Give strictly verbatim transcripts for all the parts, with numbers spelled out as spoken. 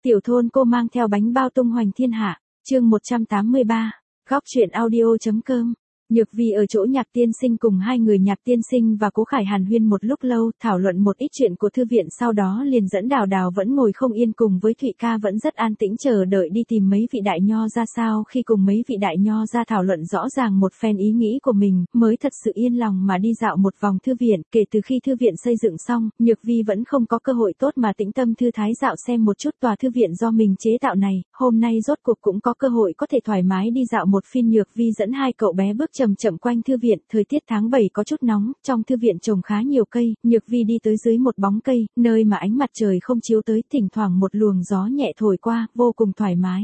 Tiểu thôn cô mang theo bánh bao tung hoành thiên hạ, chương một trăm tám mươi ba, góc truyện audio.com. Nhược Vi ở chỗ Nhạc Tiên Sinh cùng hai người Nhạc Tiên Sinh và Cố Khải hàn huyên một lúc lâu, thảo luận một ít chuyện của thư viện, sau đó liền dẫn Đào Đào vẫn ngồi không yên cùng với Thụy Ca vẫn rất an tĩnh chờ đợi đi tìm mấy vị đại nho ra. Sao khi cùng mấy vị đại nho ra thảo luận rõ ràng một phen ý nghĩ của mình, mới thật sự yên lòng mà đi dạo một vòng thư viện. Kể từ khi thư viện xây dựng xong, Nhược Vi vẫn không có cơ hội tốt mà tĩnh tâm thư thái dạo xem một chút tòa thư viện do mình chế tạo này, hôm nay rốt cuộc cũng có cơ hội có thể thoải mái đi dạo một phiên. Nhược Vi dẫn hai cậu bé bước chậm chậm quanh thư viện, thời tiết tháng bảy có chút nóng, trong thư viện trồng khá nhiều cây, Nhược Vi đi tới dưới một bóng cây, nơi mà ánh mặt trời không chiếu tới, thỉnh thoảng một luồng gió nhẹ thổi qua, vô cùng thoải mái.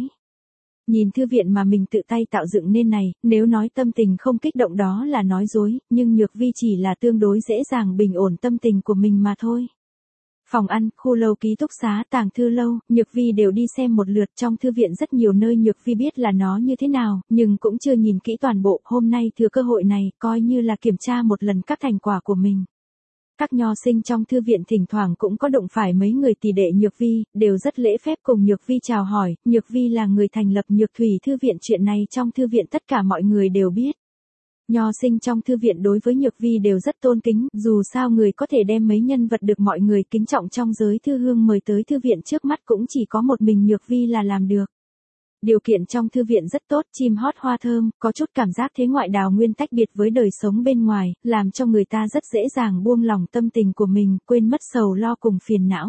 Nhìn thư viện mà mình tự tay tạo dựng nên này, nếu nói tâm tình không kích động đó là nói dối, nhưng Nhược Vi chỉ là tương đối dễ dàng bình ổn tâm tình của mình mà thôi. Phòng ăn, khu lâu ký túc xá, tàng thư lâu, Nhược Vi đều đi xem một lượt. Trong thư viện rất nhiều nơi Nhược Vi biết là nó như thế nào, nhưng cũng chưa nhìn kỹ toàn bộ. Hôm nay thừa cơ hội này, coi như là kiểm tra một lần các thành quả của mình. Các nho sinh trong thư viện thỉnh thoảng cũng có đụng phải mấy người tỷ đệ Nhược Vi, đều rất lễ phép cùng Nhược Vi chào hỏi. Nhược Vi là người thành lập Nhược Thủy thư viện, chuyện này trong thư viện tất cả mọi người đều biết. Nho sinh trong thư viện đối với Nhược Vi đều rất tôn kính, dù sao người có thể đem mấy nhân vật được mọi người kính trọng trong giới thư hương mời tới thư viện trước mắt cũng chỉ có một mình Nhược Vi là làm được. Điều kiện trong thư viện rất tốt, chim hót hoa thơm, có chút cảm giác thế ngoại đào nguyên tách biệt với đời sống bên ngoài, làm cho người ta rất dễ dàng buông lỏng tâm tình của mình, quên mất sầu lo cùng phiền não.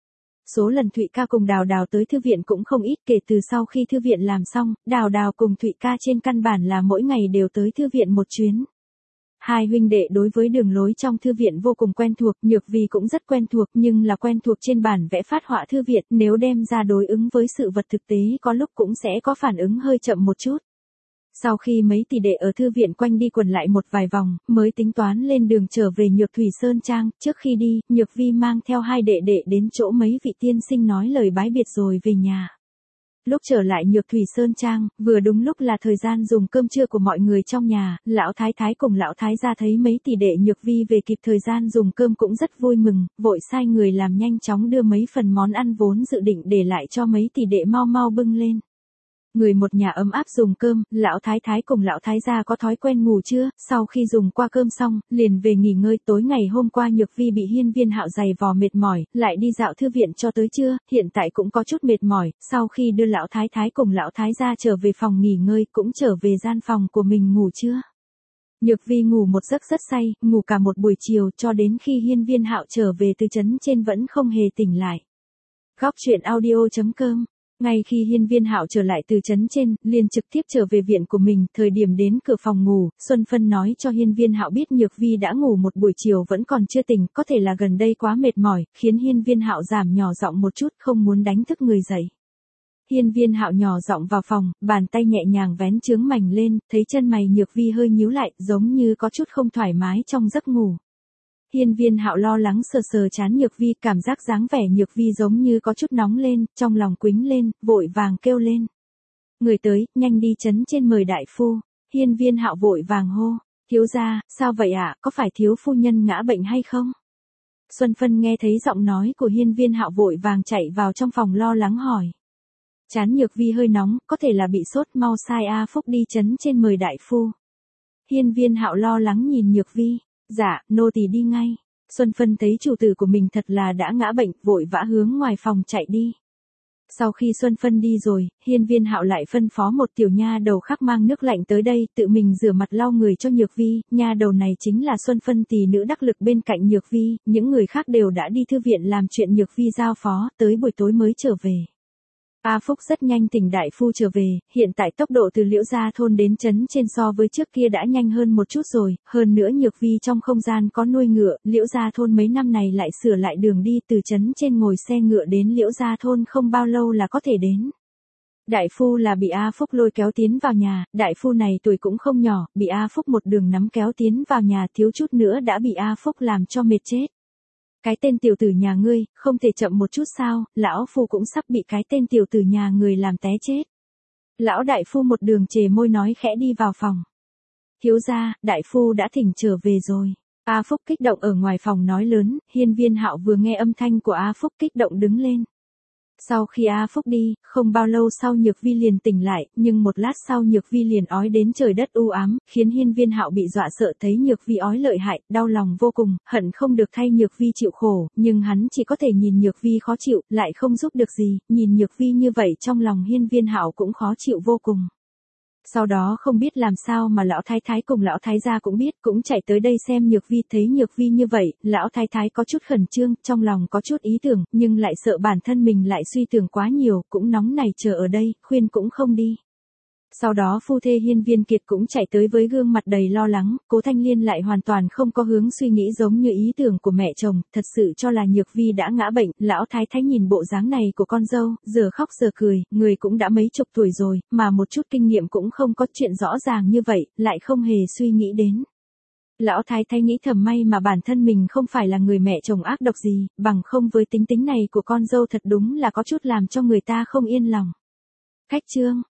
Số lần Thụy Ca cùng Đào Đào tới thư viện cũng không ít, kể từ sau khi thư viện làm xong, Đào Đào cùng Thụy Ca trên căn bản là mỗi ngày đều tới thư viện một chuyến. Hai huynh đệ đối với đường lối trong thư viện vô cùng quen thuộc, Nhược Vi cũng rất quen thuộc, nhưng là quen thuộc trên bản vẽ phát họa thư viện, nếu đem ra đối ứng với sự vật thực tế có lúc cũng sẽ có phản ứng hơi chậm một chút. Sau khi mấy tỷ đệ ở thư viện quanh đi quẩn lại một vài vòng, mới tính toán lên đường trở về Nhược Thủy Sơn Trang. Trước khi đi, Nhược Vi mang theo hai đệ đệ đến chỗ mấy vị tiên sinh nói lời bái biệt rồi về nhà. Lúc trở lại Nhược Thủy Sơn Trang, vừa đúng lúc là thời gian dùng cơm trưa của mọi người trong nhà, lão thái thái cùng lão thái gia thấy mấy tỷ đệ Nhược Vi về kịp thời gian dùng cơm cũng rất vui mừng, vội sai người làm nhanh chóng đưa mấy phần món ăn vốn dự định để lại cho mấy tỷ đệ mau mau bưng lên. Người một nhà ấm áp dùng cơm, lão thái thái cùng lão thái gia có thói quen ngủ trưa, sau khi dùng qua cơm xong, liền về nghỉ ngơi. Tối ngày hôm qua Nhược Vi bị Hiên Viên Hạo giày vò mệt mỏi, lại đi dạo thư viện cho tới trưa, hiện tại cũng có chút mệt mỏi, sau khi đưa lão thái thái cùng lão thái gia trở về phòng nghỉ ngơi, cũng trở về gian phòng của mình ngủ trưa. Nhược Vi ngủ một giấc rất say, ngủ cả một buổi chiều cho đến khi Hiên Viên Hạo trở về từ trấn trên vẫn không hề tỉnh lại. Góc truyện audio.com. Ngay khi Hiên Viên Hạo trở lại từ trấn trên, liền trực tiếp trở về viện của mình, thời điểm đến cửa phòng ngủ, Xuân Phân nói cho Hiên Viên Hạo biết Nhược Vi đã ngủ một buổi chiều vẫn còn chưa tỉnh, có thể là gần đây quá mệt mỏi, khiến Hiên Viên Hạo giảm nhỏ giọng một chút, không muốn đánh thức người dậy. Hiên Viên Hạo nhỏ giọng vào phòng, bàn tay nhẹ nhàng vén chướng mành lên, thấy chân mày Nhược Vi hơi nhíu lại, giống như có chút không thoải mái trong giấc ngủ. Hiên Viên Hạo lo lắng sờ sờ trán Nhược Vi, cảm giác dáng vẻ Nhược Vi giống như có chút nóng lên, trong lòng quĩnh lên, vội vàng kêu lên. Người tới, nhanh đi trấn trên mời đại phu. Hiên Viên Hạo vội vàng hô. Thiếu gia, sao vậy ạ, à? Có phải thiếu phu nhân ngã bệnh hay không? Xuân Phân nghe thấy giọng nói của Hiên Viên Hạo vội vàng chạy vào trong phòng lo lắng hỏi. Trán Nhược Vi hơi nóng, có thể là bị sốt, mau sai A Phúc đi trấn trên mời đại phu. Hiên Viên Hạo lo lắng nhìn Nhược Vi. Dạ, nô tỳ đi ngay. Xuân Phân thấy chủ tử của mình thật là đã ngã bệnh, vội vã hướng ngoài phòng chạy đi. Sau khi Xuân Phân đi rồi, Hiên Viên Hạo lại phân phó một tiểu nha đầu khác mang nước lạnh tới đây, tự mình rửa mặt lau người cho Nhược Vi. Nha đầu này chính là Xuân Phân tỷ nữ đắc lực bên cạnh Nhược Vi, những người khác đều đã đi thư viện làm chuyện Nhược Vi giao phó, tới buổi tối mới trở về. A Phúc rất nhanh tỉnh đại phu trở về, hiện tại tốc độ từ Liễu Gia thôn đến trấn trên so với trước kia đã nhanh hơn một chút rồi, hơn nữa Nhược Vi trong không gian có nuôi ngựa, Liễu Gia thôn mấy năm này lại sửa lại đường đi, từ trấn trên ngồi xe ngựa đến Liễu Gia thôn không bao lâu là có thể đến. Đại phu là bị A Phúc lôi kéo tiến vào nhà, đại phu này tuổi cũng không nhỏ, bị A Phúc một đường nắm kéo tiến vào nhà, thiếu chút nữa đã bị A Phúc làm cho mệt chết. Cái tên tiểu tử nhà ngươi, không thể chậm một chút sao, lão phu cũng sắp bị cái tên tiểu tử nhà người làm té chết. Lão đại phu một đường chề môi nói khẽ đi vào phòng. Thiếu gia, đại phu đã thỉnh trở về rồi. A Phúc kích động ở ngoài phòng nói lớn, Hiên Viên Hạo vừa nghe âm thanh của A Phúc kích động đứng lên. Sau khi A Phúc đi, không bao lâu sau Nhược Vi liền tỉnh lại, nhưng một lát sau Nhược Vi liền ói đến trời đất u ám, khiến Hiên Viên Hạo bị dọa sợ, thấy Nhược Vi ói lợi hại, đau lòng vô cùng, hận không được thay Nhược Vi chịu khổ, nhưng hắn chỉ có thể nhìn Nhược Vi khó chịu, lại không giúp được gì, nhìn Nhược Vi như vậy trong lòng Hiên Viên Hạo cũng khó chịu vô cùng. Sau đó không biết làm sao mà lão thái thái cùng lão thái gia cũng biết, cũng chạy tới đây xem Nhược Vi, thấy Nhược Vi như vậy, lão thái thái có chút khẩn trương, trong lòng có chút ý tưởng, nhưng lại sợ bản thân mình lại suy tưởng quá nhiều, cũng nóng nảy chờ ở đây, khuyên cũng không đi. Sau đó phu thê Hiên Viên Kiệt cũng chạy tới với gương mặt đầy lo lắng, Cố Thanh Liên lại hoàn toàn không có hướng suy nghĩ giống như ý tưởng của mẹ chồng, thật sự cho là Nhược Vi đã ngã bệnh, lão thái thái nhìn bộ dáng này của con dâu, giờ khóc giờ cười, người cũng đã mấy chục tuổi rồi, mà một chút kinh nghiệm cũng không có, chuyện rõ ràng như vậy, lại không hề suy nghĩ đến. Lão thái thái nghĩ thầm may mà bản thân mình không phải là người mẹ chồng ác độc gì, bằng không với tính tính này của con dâu thật đúng là có chút làm cho người ta không yên lòng. Khách chương